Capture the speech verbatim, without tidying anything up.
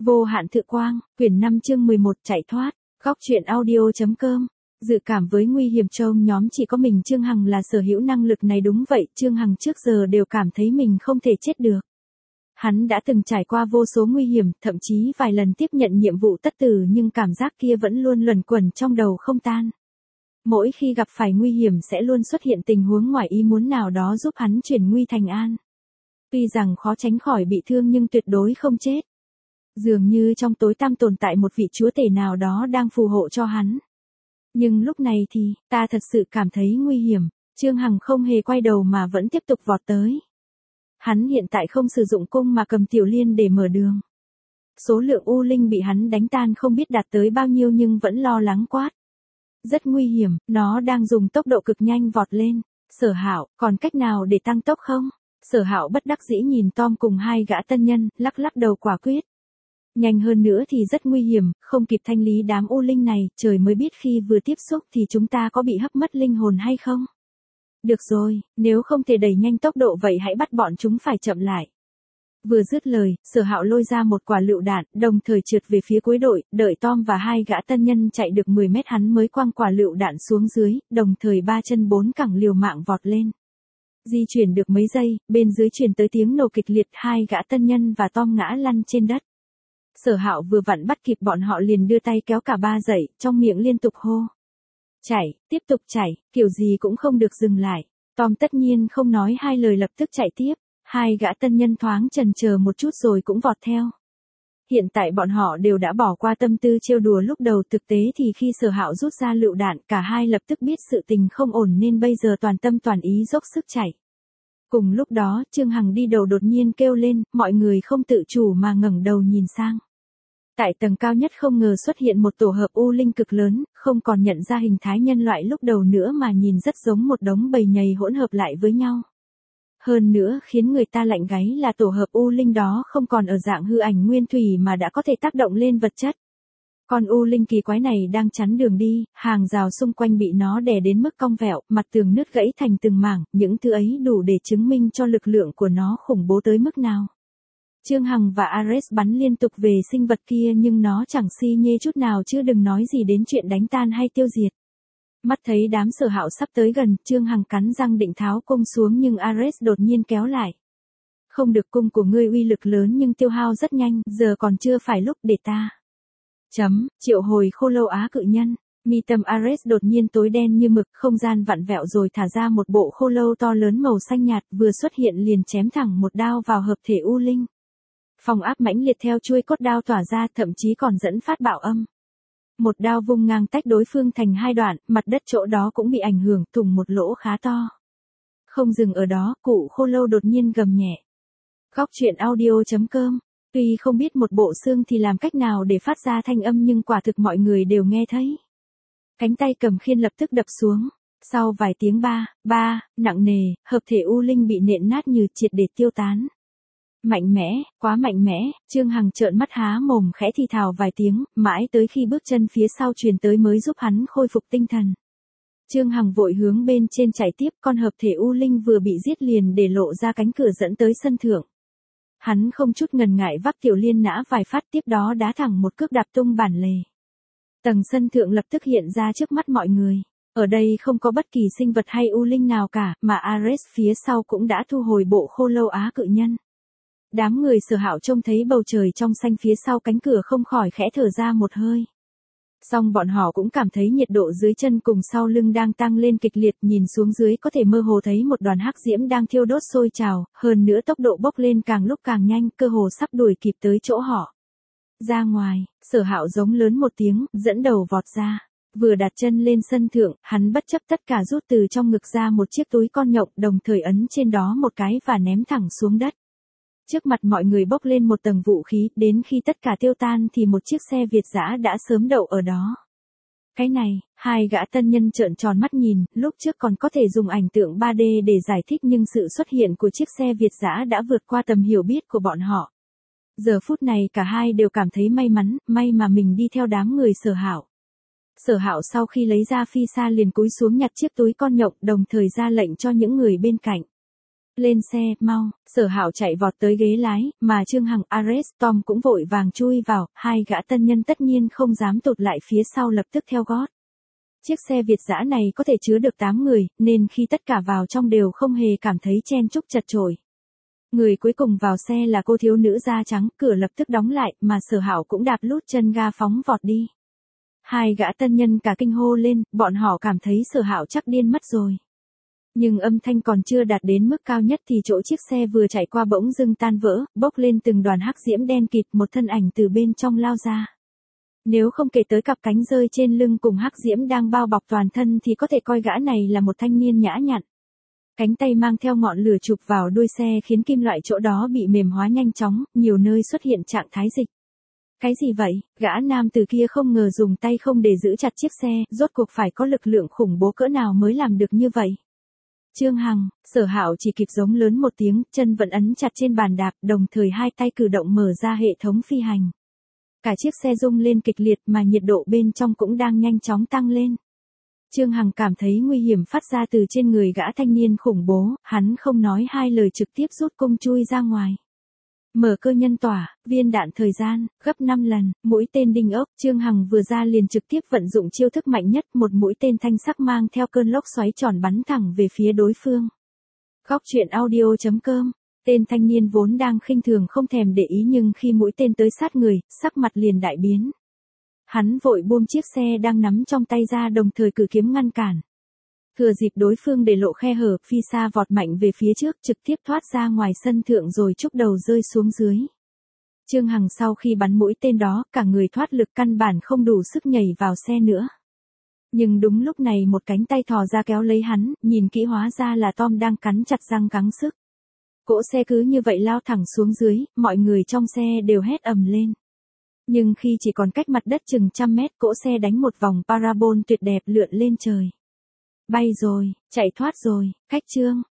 Vô hạn thực quang, quyển năm chương mười một chạy thoát, góc truyện audio.com. Dự cảm với nguy hiểm trong nhóm chỉ có mình Trương Hằng là sở hữu năng lực này, đúng vậy, Trương Hằng trước giờ đều cảm thấy mình không thể chết được. Hắn đã từng trải qua vô số nguy hiểm, thậm chí vài lần tiếp nhận nhiệm vụ tất tử, nhưng cảm giác kia vẫn luôn luẩn quẩn trong đầu không tan. Mỗi khi gặp phải nguy hiểm sẽ luôn xuất hiện tình huống ngoài ý muốn nào đó giúp hắn chuyển nguy thành an. Tuy rằng khó tránh khỏi bị thương nhưng tuyệt đối không chết. Dường như trong tối tăm tồn tại một vị chúa tể nào đó đang phù hộ cho hắn. Nhưng lúc này thì, ta thật sự cảm thấy nguy hiểm, Trương Hằng không hề quay đầu mà vẫn tiếp tục vọt tới. Hắn hiện tại không sử dụng cung mà cầm tiểu liên để mở đường. Số lượng u linh bị hắn đánh tan không biết đạt tới bao nhiêu nhưng vẫn lo lắng quát. Rất nguy hiểm, nó đang dùng tốc độ cực nhanh vọt lên. Sở Hạo, còn cách nào để tăng tốc không? Sở Hạo bất đắc dĩ nhìn Tom cùng hai gã tân nhân, lắc lắc đầu quả quyết. Nhanh hơn nữa thì rất nguy hiểm, không kịp thanh lý đám u linh này, trời mới biết khi vừa tiếp xúc thì chúng ta có bị hấp mất linh hồn hay không. Được rồi, nếu không thể đẩy nhanh tốc độ vậy hãy bắt bọn chúng phải chậm lại. Vừa dứt lời, Sở Hạo lôi ra một quả lựu đạn, đồng thời trượt về phía cuối đội, đợi Tom và hai gã tân nhân chạy được mười mét hắn mới quăng quả lựu đạn xuống dưới, đồng thời ba chân bốn cẳng liều mạng vọt lên. Di chuyển được mấy giây, bên dưới truyền tới tiếng nổ kịch liệt, hai gã tân nhân và Tom ngã lăn trên đất. Sở Hạo vừa vặn bắt kịp bọn họ liền đưa tay kéo cả ba dậy, trong miệng liên tục hô. Chạy, tiếp tục chạy, kiểu gì cũng không được dừng lại. Tom tất nhiên không nói hai lời lập tức chạy tiếp, hai gã tân nhân thoáng chần chờ một chút rồi cũng vọt theo. Hiện tại bọn họ đều đã bỏ qua tâm tư trêu đùa lúc đầu, thực tế thì khi Sở Hạo rút ra lựu đạn cả hai lập tức biết sự tình không ổn nên bây giờ toàn tâm toàn ý dốc sức chạy. Cùng lúc đó, Trương Hằng đi đầu đột nhiên kêu lên, mọi người không tự chủ mà ngẩng đầu nhìn sang. Tại tầng cao nhất không ngờ xuất hiện một tổ hợp u linh cực lớn, không còn nhận ra hình thái nhân loại lúc đầu nữa mà nhìn rất giống một đống bầy nhầy hỗn hợp lại với nhau. Hơn nữa khiến người ta lạnh gáy là tổ hợp u linh đó không còn ở dạng hư ảnh nguyên thủy mà đã có thể tác động lên vật chất. Con u linh kỳ quái này đang chắn đường đi, hàng rào xung quanh bị nó đè đến mức cong vẹo, mặt tường nứt gãy thành từng mảng, những thứ ấy đủ để chứng minh cho lực lượng của nó khủng bố tới mức nào. Trương Hằng và Ares bắn liên tục về sinh vật kia nhưng nó chẳng si nhê chút nào chứ đừng nói gì đến chuyện đánh tan hay tiêu diệt. Mắt thấy đám Sở Hạo sắp tới gần, Trương Hằng cắn răng định tháo cung xuống nhưng Ares đột nhiên kéo lại. Không được, cung của ngươi uy lực lớn nhưng tiêu hao rất nhanh, giờ còn chưa phải lúc để ta. Chấm, triệu hồi khô lâu á cự nhân. Mi tâm Ares đột nhiên tối đen như mực, không gian vặn vẹo rồi thả ra một bộ khô lâu to lớn màu xanh nhạt vừa xuất hiện liền chém thẳng một đao vào hợp thể u linh. Phong áp mãnh liệt theo chuôi cốt đao tỏa ra, thậm chí còn dẫn phát bạo âm. Một đao vung ngang tách đối phương thành hai đoạn, mặt đất chỗ đó cũng bị ảnh hưởng, thủng một lỗ khá to. Không dừng ở đó, cụ khô lâu đột nhiên gầm nhẹ. Góc truyện audio.com. Tuy không biết một bộ xương thì làm cách nào để phát ra thanh âm nhưng quả thực mọi người đều nghe thấy. Cánh tay cầm khiên lập tức đập xuống. Sau vài tiếng ba, ba, nặng nề, hợp thể u linh bị nện nát như triệt để tiêu tán. Mạnh mẽ, quá mạnh mẽ, Trương Hằng trợn mắt há mồm khẽ thì thào vài tiếng, mãi tới khi bước chân phía sau truyền tới mới giúp hắn khôi phục tinh thần. Trương Hằng vội hướng bên trên chạy tiếp, con hợp thể u linh vừa bị giết liền để lộ ra cánh cửa dẫn tới sân thượng. Hắn không chút ngần ngại vác tiểu liên nã vài phát, tiếp đó đá thẳng một cước đạp tung bản lề. Tầng sân thượng lập tức hiện ra trước mắt mọi người. Ở đây không có bất kỳ sinh vật hay u linh nào cả, mà Ares phía sau cũng đã thu hồi bộ khô lâu á cự nhân. Đám người Sở Hạo trông thấy bầu trời trong xanh phía sau cánh cửa không khỏi khẽ thở ra một hơi. Song bọn họ cũng cảm thấy nhiệt độ dưới chân cùng sau lưng đang tăng lên kịch liệt, nhìn xuống dưới có thể mơ hồ thấy một đoàn hắc diễm đang thiêu đốt sôi trào, hơn nữa tốc độ bốc lên càng lúc càng nhanh, cơ hồ sắp đuổi kịp tới chỗ họ. Ra ngoài, Sở Hạo giống lớn một tiếng, dẫn đầu vọt ra. Vừa đặt chân lên sân thượng, hắn bất chấp tất cả rút từ trong ngực ra một chiếc túi con nhộng, đồng thời ấn trên đó một cái và ném thẳng xuống đất. Trước mặt mọi người bốc lên một tầng vũ khí, đến khi tất cả tiêu tan thì một chiếc xe Việt dã đã sớm đậu ở đó. Cái này, hai gã tân nhân trợn tròn mắt nhìn, lúc trước còn có thể dùng ảnh tượng ba D để giải thích nhưng sự xuất hiện của chiếc xe Việt dã đã vượt qua tầm hiểu biết của bọn họ. Giờ phút này cả hai đều cảm thấy may mắn, may mà mình đi theo đám người Sở Hạo. Sở Hạo sau khi lấy ra phi sa liền cúi xuống nhặt chiếc túi con nhộng, đồng thời ra lệnh cho những người bên cạnh. Lên xe, mau, Sở Hạo chạy vọt tới ghế lái, mà Trương Hằng, Ares, Tom cũng vội vàng chui vào, hai gã tân nhân tất nhiên không dám tụt lại phía sau lập tức theo gót. Chiếc xe Việt dã này có thể chứa được tám người, nên khi tất cả vào trong đều không hề cảm thấy chen chúc chật chội. Người cuối cùng vào xe là cô thiếu nữ da trắng, cửa lập tức đóng lại, mà Sở Hạo cũng đạp lút chân ga phóng vọt đi. Hai gã tân nhân cả kinh hô lên, bọn họ cảm thấy Sở Hạo chắc điên mất rồi. Nhưng âm thanh còn chưa đạt đến mức cao nhất thì chỗ chiếc xe vừa chạy qua bỗng dưng tan vỡ, bốc lên từng đoàn hắc diễm đen kịt, một thân ảnh từ bên trong lao ra. Nếu không kể tới cặp cánh rơi trên lưng cùng hắc diễm đang bao bọc toàn thân thì có thể coi gã này là một thanh niên nhã nhặn. Cánh tay mang theo ngọn lửa chụp vào đuôi xe khiến kim loại chỗ đó bị mềm hóa nhanh chóng, nhiều nơi xuất hiện trạng thái dịch. Cái gì vậy? Gã nam từ kia không ngờ dùng tay không để giữ chặt chiếc xe, rốt cuộc phải có lực lượng khủng bố cỡ nào mới làm được như vậy. Trương Hằng, Sở Hạo chỉ kịp giống lớn một tiếng, chân vẫn ấn chặt trên bàn đạp, đồng thời hai tay cử động mở ra hệ thống phi hành. Cả chiếc xe rung lên kịch liệt mà nhiệt độ bên trong cũng đang nhanh chóng tăng lên. Trương Hằng cảm thấy nguy hiểm phát ra từ trên người gã thanh niên khủng bố, hắn không nói hai lời trực tiếp rút cung chui ra ngoài. Mở cơ nhân tỏa, viên đạn thời gian, gấp năm lần, mũi tên đinh ốc, Trương Hằng vừa ra liền trực tiếp vận dụng chiêu thức mạnh nhất, một mũi tên thanh sắc mang theo cơn lốc xoáy tròn bắn thẳng về phía đối phương. Góc truyện audio chấm com. Tên thanh niên vốn đang khinh thường không thèm để ý nhưng khi mũi tên tới sát người, sắc mặt liền đại biến. Hắn vội buông chiếc xe đang nắm trong tay ra, đồng thời cử kiếm ngăn cản. Thừa dịp đối phương để lộ khe hở, phi xa vọt mạnh về phía trước, trực tiếp thoát ra ngoài sân thượng rồi chúc đầu rơi xuống dưới. Trương Hằng sau khi bắn mũi tên đó, cả người thoát lực căn bản không đủ sức nhảy vào xe nữa. Nhưng đúng lúc này một cánh tay thò ra kéo lấy hắn, nhìn kỹ hóa ra là Tom đang cắn chặt răng gắng sức. Cỗ xe cứ như vậy lao thẳng xuống dưới, mọi người trong xe đều hét ầm lên. Nhưng khi chỉ còn cách mặt đất chừng trăm mét, cỗ xe đánh một vòng parabol tuyệt đẹp lượn lên trời. Bay rồi, chạy thoát rồi, cách Trương